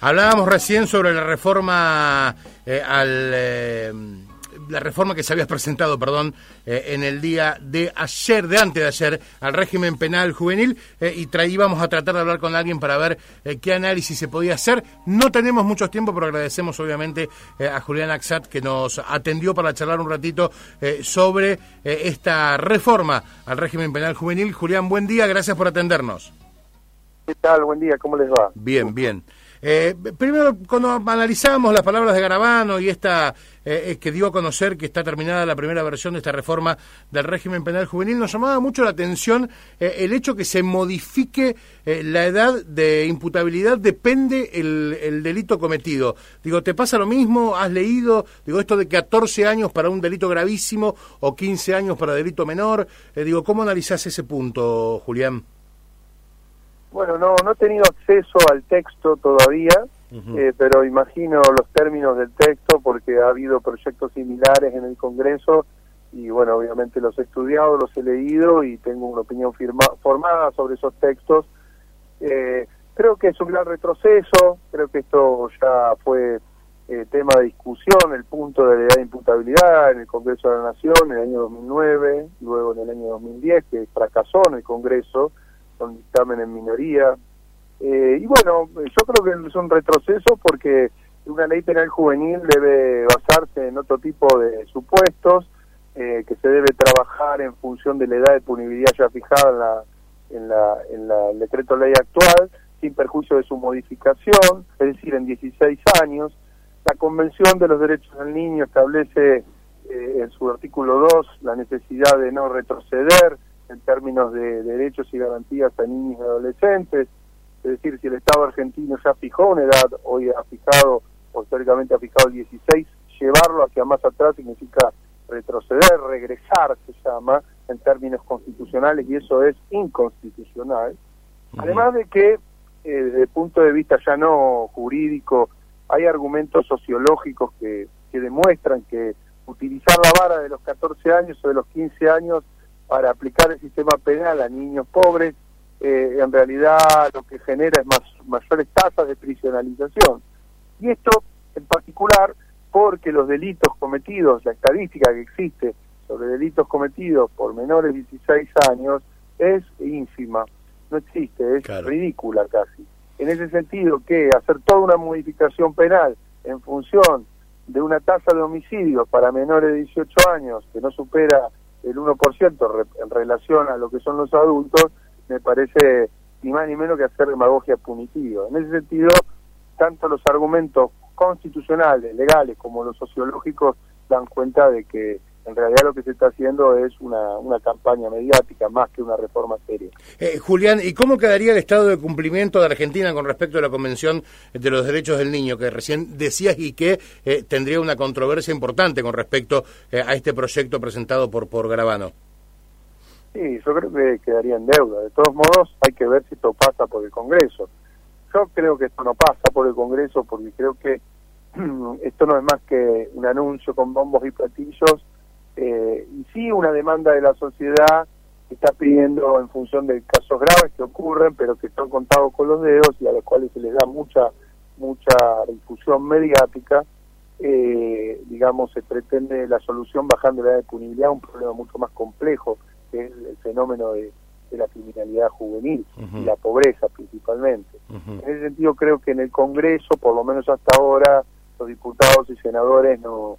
Hablábamos recién sobre la reforma la reforma que se había presentado, en el día de ayer, de antes de ayer, al régimen penal juvenil, y íbamos a tratar de hablar con alguien para ver qué análisis se podía hacer. No tenemos mucho tiempo, pero agradecemos obviamente a Julián Axat, que nos atendió para charlar un ratito sobre esta reforma al régimen penal juvenil. Julián, buen día, gracias por atendernos. ¿Qué tal? Buen día, ¿cómo les va? Bien, bien. Primero, cuando analizamos las palabras de Garabano y esta que dio a conocer que está terminada la primera versión de esta reforma del régimen penal juvenil, nos llamaba mucho la atención el hecho que se modifique la edad de imputabilidad, depende el delito cometido. Digo, ¿te pasa lo mismo? ¿Has leído? Digo, esto de 14 años para un delito gravísimo o 15 años para delito menor. ¿Cómo analizás ese punto, Julián? Bueno, no he tenido acceso al texto todavía, pero imagino los términos del texto porque ha habido proyectos similares en el Congreso y bueno, obviamente los he estudiado, los he leído y tengo una opinión formada sobre esos textos. Creo que es un gran retroceso, creo que esto ya fue tema de discusión, el punto de la edad de imputabilidad en el Congreso de la Nación en el año 2009, luego en el año 2010, que fracasó en el Congreso, con dictamen en minoría. Y bueno, yo creo que es un retroceso porque una ley penal juvenil debe basarse en otro tipo de supuestos, que se debe trabajar en función de la edad de punibilidad ya fijada en el decreto ley actual, sin perjuicio de su modificación, es decir, en 16 años. La Convención de los Derechos del Niño establece en su artículo 2 la necesidad de no retroceder en términos de derechos y garantías a niños y adolescentes, es decir, si el Estado argentino ya fijó una edad, hoy ha fijado, o históricamente ha fijado el 16, llevarlo hacia más atrás significa retroceder, regresar se llama, en términos constitucionales, y eso es inconstitucional. Además de que, desde el punto de vista ya no jurídico, hay argumentos sociológicos que demuestran que utilizar la vara de los 14 años o de los 15 años para aplicar el sistema penal a niños pobres, en realidad lo que genera es mayores tasas de prisionalización. Y esto en particular porque los delitos cometidos, la estadística que existe sobre delitos cometidos por menores de 16 años es ínfima, no existe, es claro, ridícula casi. En ese sentido que hacer toda una modificación penal en función de una tasa de homicidios para menores de 18 años que no supera el 1% en relación a lo que son los adultos, me parece ni más ni menos que hacer demagogia punitiva. En ese sentido, tanto los argumentos constitucionales, legales, como los sociológicos dan cuenta de que en realidad lo que se está haciendo es una campaña mediática más que una reforma seria. Julián, ¿y cómo quedaría el estado de cumplimiento de Argentina con respecto a la Convención de los Derechos del Niño, que recién decías y que tendría una controversia importante con respecto a este proyecto presentado por Garabano? Sí, yo creo que quedaría en deuda. De todos modos, hay que ver si esto pasa por el Congreso. Yo creo que esto no pasa por el Congreso porque creo que esto no es más que un anuncio con bombos y platillos, y sí una demanda de la sociedad que está pidiendo en función de casos graves que ocurren, pero que son contados con los dedos y a los cuales se les da mucha difusión mediática. Digamos, se pretende la solución bajando la edad de punibilidad, un problema mucho más complejo, que es el fenómeno de la criminalidad juvenil y la pobreza principalmente. En ese sentido creo que en el Congreso, por lo menos hasta ahora, los diputados y senadores no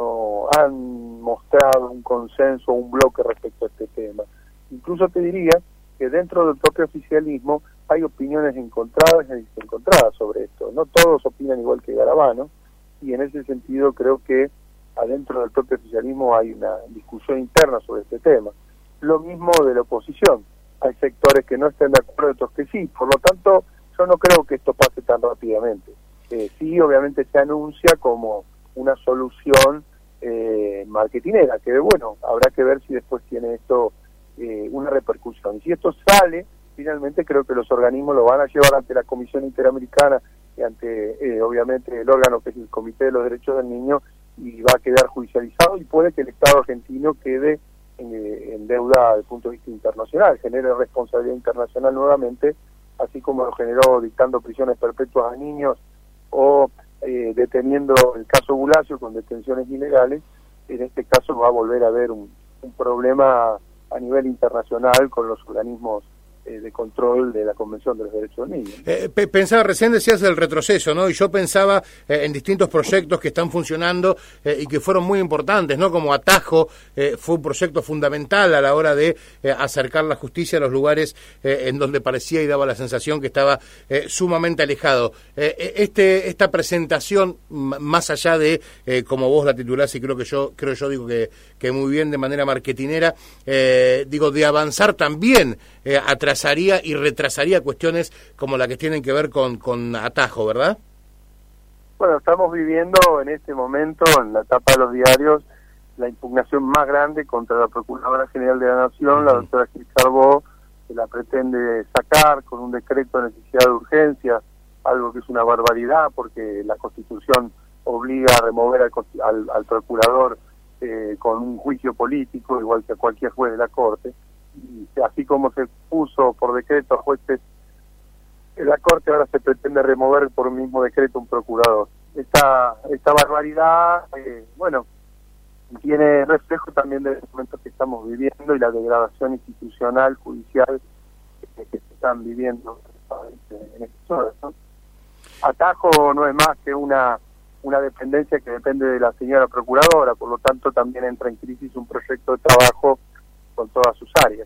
han mostrado un consenso, un bloque respecto a este tema. Incluso te diría que dentro del propio oficialismo hay opiniones encontradas y desencontradas sobre esto. No todos opinan igual que Garabano, y en ese sentido creo que adentro del propio oficialismo hay una discusión interna sobre este tema. Lo mismo de la oposición. Hay sectores que no están de acuerdo, otros que sí. Por lo tanto, yo no creo que esto pase tan rápidamente. Sí, obviamente se anuncia como una solución marketinera, que bueno, habrá que ver si después tiene esto una repercusión. Y si esto sale, finalmente creo que los organismos lo van a llevar ante la Comisión Interamericana y ante, obviamente, el órgano que es el Comité de los Derechos del Niño, y va a quedar judicializado, y puede que el Estado argentino quede en deuda desde el punto de vista internacional, genere responsabilidad internacional nuevamente, así como lo generó dictando prisiones perpetuas a niños o deteniendo el caso Bulacio con detenciones ilegales, en este caso va a volver a haber un problema a nivel internacional con los organismos de control de la Convención de los Derechos del Niño. Pensaba, recién decías del retroceso, ¿no? Y yo pensaba en distintos proyectos que están funcionando y que fueron muy importantes, ¿no? Como Atajo fue un proyecto fundamental a la hora de acercar la justicia a los lugares en donde parecía y daba la sensación que estaba sumamente alejado. Esta presentación, más allá de, como vos la titulás, y creo yo digo que muy bien de manera marketinera, digo, de avanzar también atrasaría y retrasaría cuestiones como la que tienen que ver con Atajo, ¿verdad? Bueno, estamos viviendo en este momento, en la etapa de los diarios, la impugnación más grande contra la Procuradora General de la Nación, la doctora Gil Carbó, que la pretende sacar con un decreto de necesidad de urgencia, algo que es una barbaridad porque la Constitución obliga a remover al procurador con un juicio político, igual que a cualquier juez de la Corte. Y así como se puso por decreto a jueces en la Corte, ahora se pretende remover por un mismo decreto un procurador. Esta barbaridad, bueno, tiene reflejo también de los momentos que estamos viviendo y la degradación institucional, judicial que se están viviendo en estas horas, ¿no? Atajo no es más que una dependencia que depende de la señora procuradora, por lo tanto también entra en crisis un proyecto de trabajo con todas sus áreas.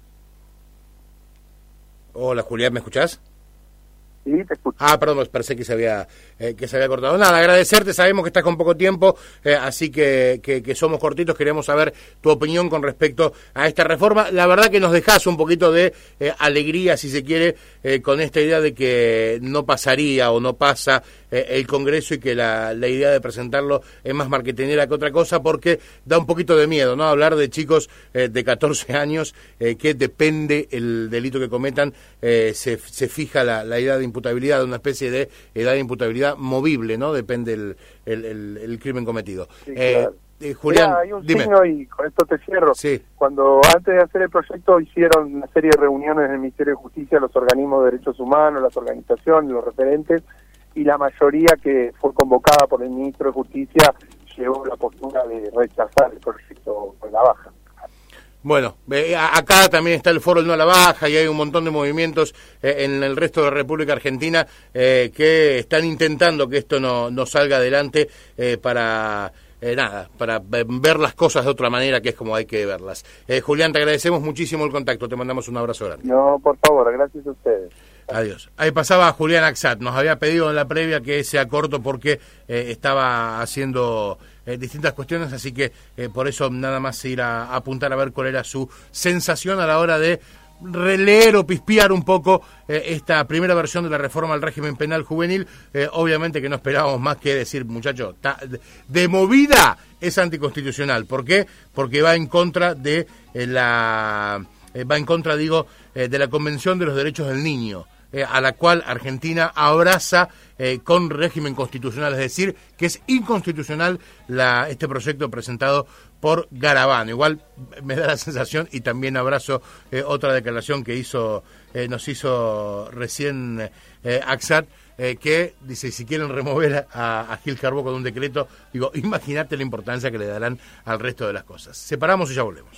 Hola, Julián, ¿me escuchás? Sí, te escucho. Perdón, pensé que se había cortado. Nada, agradecerte, sabemos que estás con poco tiempo, así que somos cortitos, queremos saber tu opinión con respecto a esta reforma. La verdad que nos dejás un poquito de alegría, si se quiere, con esta idea de que no pasaría o no pasa el Congreso y que la idea de presentarlo es más marketinera que otra cosa, porque da un poquito de miedo, ¿no? Hablar de chicos de 14 años que depende el delito que cometan, se fija la edad de imputabilidad, de una especie de edad de imputabilidad movible, ¿no? Depende el crimen cometido. Sí, claro. Julián, mira, hay un dime. signo y con esto te cierro. Sí. Cuando antes de hacer el proyecto hicieron una serie de reuniones en el Ministerio de Justicia, los organismos de derechos humanos, las organizaciones, los referentes, y la mayoría que fue convocada por el ministro de Justicia llevó la postura de rechazar el proyecto con la baja. Bueno, acá también está el Foro No a la Baja y hay un montón de movimientos en el resto de la República Argentina que están intentando que esto no salga adelante para ver las cosas de otra manera, que es como hay que verlas. Julián, te agradecemos muchísimo el contacto, te mandamos un abrazo grande. No, por favor, gracias a ustedes. Adiós. Ahí pasaba Julián Axat, nos había pedido en la previa que sea corto porque estaba haciendo distintas cuestiones, así que por eso nada más ir a apuntar a ver cuál era su sensación a la hora de releer o pispear un poco esta primera versión de la reforma al régimen penal juvenil. Obviamente que no esperábamos más que decir, muchachos, de movida es anticonstitucional. ¿Por qué? Porque va en contra de de la Convención de los Derechos del Niño, a la cual Argentina abraza con régimen constitucional, es decir, que es inconstitucional este proyecto presentado por Garabano. Igual me da la sensación, y también abrazo otra declaración que nos hizo recién Axat, que dice, si quieren remover a Gil Carbó con un decreto, digo, imagínate la importancia que le darán al resto de las cosas. Separamos y ya volvemos.